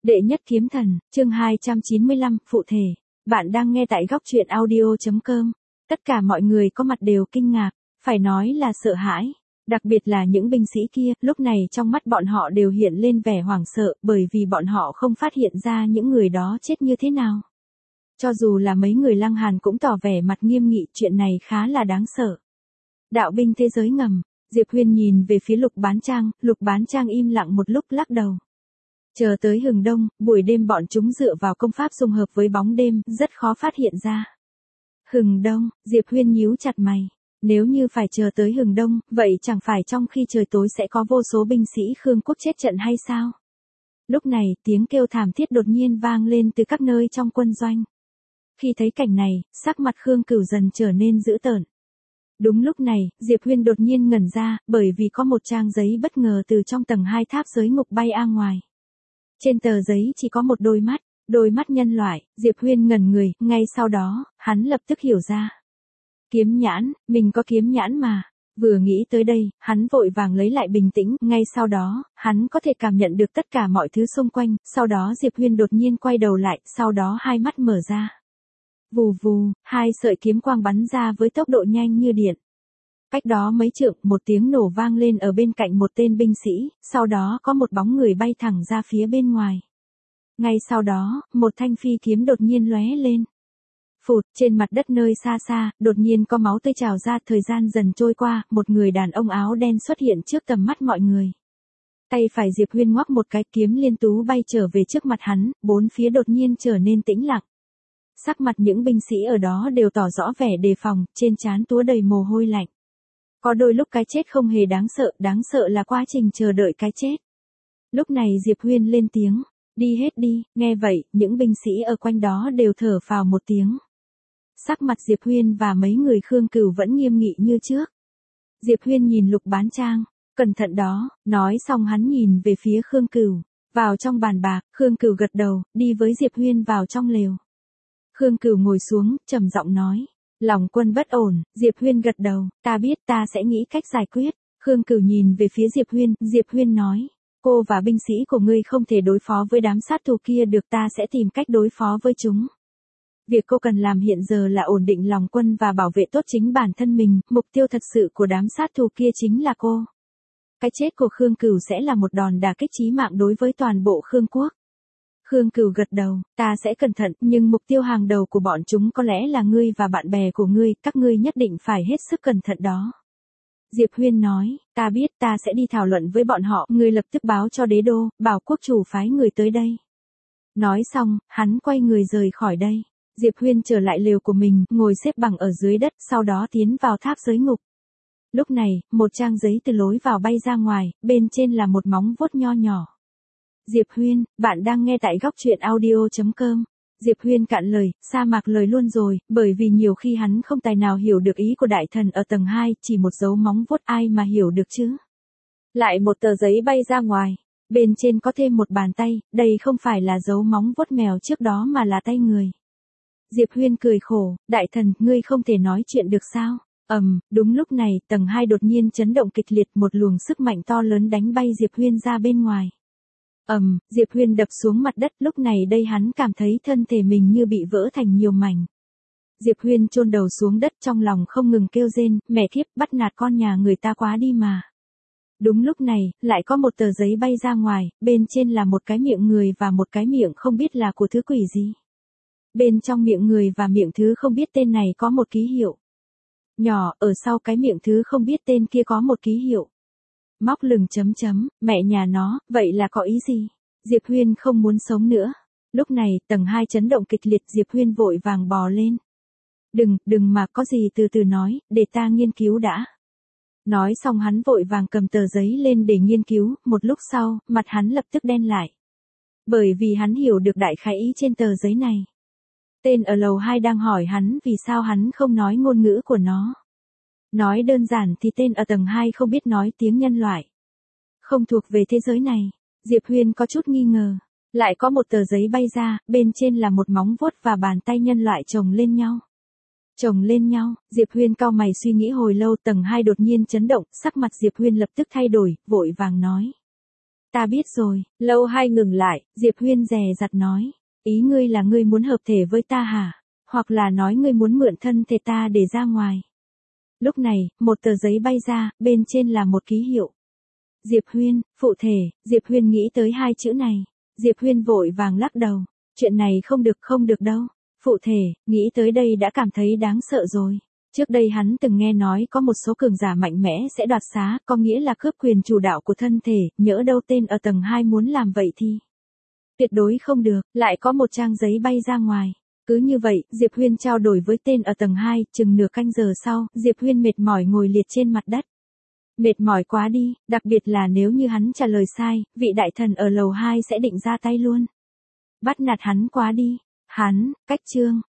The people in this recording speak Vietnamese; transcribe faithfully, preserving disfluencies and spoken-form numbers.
Đệ nhất kiếm thần, chương hai trăm chín mươi lăm, phụ thể. Bạn đang nghe tại góc truyện audio chấm com. Tất cả mọi người có mặt đều kinh ngạc, phải nói là sợ hãi. Đặc biệt là những binh sĩ kia, lúc này trong mắt bọn họ đều hiện lên vẻ hoảng sợ, bởi vì bọn họ không phát hiện ra những người đó chết như thế nào. Cho dù là mấy người Lăng Hàn cũng tỏ vẻ mặt nghiêm nghị, chuyện này khá là đáng sợ. Đạo binh thế giới ngầm, Diệp Huyên nhìn về phía Lục Bán Trang, Lục Bán Trang im lặng một lúc lắc đầu. Chờ tới hừng đông, buổi đêm bọn chúng dựa vào công pháp dung hợp với bóng đêm, rất khó phát hiện ra. Hừng đông, Diệp Huyên nhíu chặt mày. Nếu như phải chờ tới hừng đông, vậy chẳng phải trong khi trời tối sẽ có vô số binh sĩ Khương quốc chết trận hay sao? Lúc này, tiếng kêu thảm thiết đột nhiên vang lên từ các nơi trong quân doanh. Khi thấy cảnh này, sắc mặt Khương Cửu dần trở nên dữ tợn. Đúng lúc này, Diệp Huyên đột nhiên ngẩn ra, bởi vì có một trang giấy bất ngờ từ trong tầng hai tháp giới ngục bay ra ngoài. Trên tờ giấy chỉ có một đôi mắt, đôi mắt nhân loại. Diệp Huyên ngẩn người, ngay sau đó, hắn lập tức hiểu ra. Kiếm nhãn, mình có kiếm nhãn mà. Vừa nghĩ tới đây, hắn vội vàng lấy lại bình tĩnh, ngay sau đó, hắn có thể cảm nhận được tất cả mọi thứ xung quanh, sau đó Diệp Huyên đột nhiên quay đầu lại, sau đó hai mắt mở ra. Vù vù, hai sợi kiếm quang bắn ra với tốc độ nhanh như điện. Cách đó mấy trượng, một tiếng nổ vang lên ở bên cạnh một tên binh sĩ, sau đó có một bóng người bay thẳng ra phía bên ngoài. Ngay sau đó, một thanh phi kiếm đột nhiên lóe lên. Phụt, trên mặt đất nơi xa xa, đột nhiên có máu tươi trào ra, thời gian dần trôi qua, một người đàn ông áo đen xuất hiện trước tầm mắt mọi người. Tay phải Diệp Huyên ngoắc một cái, kiếm liên tú bay trở về trước mặt hắn, bốn phía đột nhiên trở nên tĩnh lặng. Sắc mặt những binh sĩ ở đó đều tỏ rõ vẻ đề phòng, trên trán túa đầy mồ hôi lạnh. Có đôi lúc cái chết không hề đáng sợ, đáng sợ là quá trình chờ đợi cái chết. Lúc này Diệp Huyên lên tiếng, đi hết đi. Nghe vậy, những binh sĩ ở quanh đó đều thở phào một tiếng. Sắc mặt Diệp Huyên và mấy người Khương Cửu vẫn nghiêm nghị như trước. Diệp Huyên nhìn Lục Bán Trang, cẩn thận đó, nói xong hắn nhìn về phía Khương Cửu, vào trong bàn bạc. Khương Cửu gật đầu, đi với Diệp Huyên vào trong lều. Khương Cửu ngồi xuống, trầm giọng nói, lòng quân bất ổn. Diệp Huyên gật đầu, ta biết, ta sẽ nghĩ cách giải quyết. Khương Cửu nhìn về phía Diệp Huyên, Diệp Huyên nói, cô và binh sĩ của ngươi không thể đối phó với đám sát thủ kia được, ta sẽ tìm cách đối phó với chúng. Việc cô cần làm hiện giờ là ổn định lòng quân và bảo vệ tốt chính bản thân mình, mục tiêu thật sự của đám sát thủ kia chính là cô. Cái chết của Khương Cửu sẽ là một đòn đả kích chí mạng đối với toàn bộ Khương quốc. Khương Cửu gật đầu, ta sẽ cẩn thận, nhưng mục tiêu hàng đầu của bọn chúng có lẽ là ngươi và bạn bè của ngươi, các ngươi nhất định phải hết sức cẩn thận đó. Diệp Huyên nói, ta biết, ta sẽ đi thảo luận với bọn họ, ngươi lập tức báo cho đế đô, bảo quốc chủ phái người tới đây. Nói xong, hắn quay người rời khỏi đây. Diệp Huyên trở lại lều của mình, ngồi xếp bằng ở dưới đất, sau đó tiến vào tháp giới ngục. Lúc này, một trang giấy từ lối vào bay ra ngoài, bên trên là một móng vuốt nho nhỏ. Diệp Huyên, bạn đang nghe tại góc truyện audio chấm com. Diệp Huyên cạn lời, sa mạc lời luôn rồi, bởi vì nhiều khi hắn không tài nào hiểu được ý của đại thần ở tầng hai, chỉ một dấu móng vuốt ai mà hiểu được chứ. Lại một tờ giấy bay ra ngoài, bên trên có thêm một bàn tay, đây không phải là dấu móng vuốt mèo trước đó mà là tay người. Diệp Huyên cười khổ, đại thần, ngươi không thể nói chuyện được sao? Ầm, um, đúng lúc này, tầng hai đột nhiên chấn động kịch liệt, một luồng sức mạnh to lớn đánh bay Diệp Huyên ra bên ngoài. Ầm, um, Diệp Huyên đập xuống mặt đất, lúc này đây hắn cảm thấy thân thể mình như bị vỡ thành nhiều mảnh. Diệp Huyên chôn đầu xuống đất, trong lòng không ngừng kêu rên, mẹ kiếp, bắt nạt con nhà người ta quá đi mà. Đúng lúc này, lại có một tờ giấy bay ra ngoài, bên trên là một cái miệng người và một cái miệng không biết là của thứ quỷ gì. Bên trong miệng người và miệng thứ không biết tên này có một ký hiệu nhỏ, ở sau cái miệng thứ không biết tên kia có một ký hiệu móc lửng chấm chấm, mẹ nhà nó, vậy là có ý gì? Diệp Huyên không muốn sống nữa. Lúc này, tầng hai chấn động kịch liệt, Diệp Huyên vội vàng bò lên. Đừng, đừng mà, có gì từ từ nói, để ta nghiên cứu đã. Nói xong hắn vội vàng cầm tờ giấy lên để nghiên cứu, một lúc sau, mặt hắn lập tức đen lại. Bởi vì hắn hiểu được đại khái ý trên tờ giấy này. Tên ở lầu hai đang hỏi hắn vì sao hắn không nói ngôn ngữ của nó. Nói đơn giản thì tên ở tầng hai không biết nói tiếng nhân loại. Không thuộc về thế giới này. Diệp Huyên có chút nghi ngờ. Lại có một tờ giấy bay ra, bên trên là một móng vuốt và bàn tay nhân loại chồng lên nhau. Chồng lên nhau, Diệp Huyên cau mày suy nghĩ hồi lâu, tầng hai đột nhiên chấn động, sắc mặt Diệp Huyên lập tức thay đổi, vội vàng nói. Ta biết rồi, Lâu Hai ngừng lại, Diệp Huyên dè dặt nói. Ý ngươi là ngươi muốn hợp thể với ta hả? Hoặc là nói ngươi muốn mượn thân thể ta để ra ngoài. Lúc này, một tờ giấy bay ra, bên trên là một ký hiệu. Diệp Huyên, phụ thể, Diệp Huyên nghĩ tới hai chữ này. Diệp Huyên vội vàng lắc đầu. Chuyện này không được không được đâu. Phụ thể, nghĩ tới đây đã cảm thấy đáng sợ rồi. Trước đây hắn từng nghe nói có một số cường giả mạnh mẽ sẽ đoạt xá, có nghĩa là cướp quyền chủ đạo của thân thể, nhỡ đâu tên ở tầng hai muốn làm vậy thì tuyệt đối không được, lại có một trang giấy bay ra ngoài. Cứ như vậy, Diệp Huyên trao đổi với tên ở tầng hai, chừng nửa canh giờ sau, Diệp Huyên mệt mỏi ngồi liệt trên mặt đất. Mệt mỏi quá đi, đặc biệt là nếu như hắn trả lời sai, vị đại thần ở lầu hai sẽ định ra tay luôn. Bắt nạt hắn quá đi. Hắn, cách chương.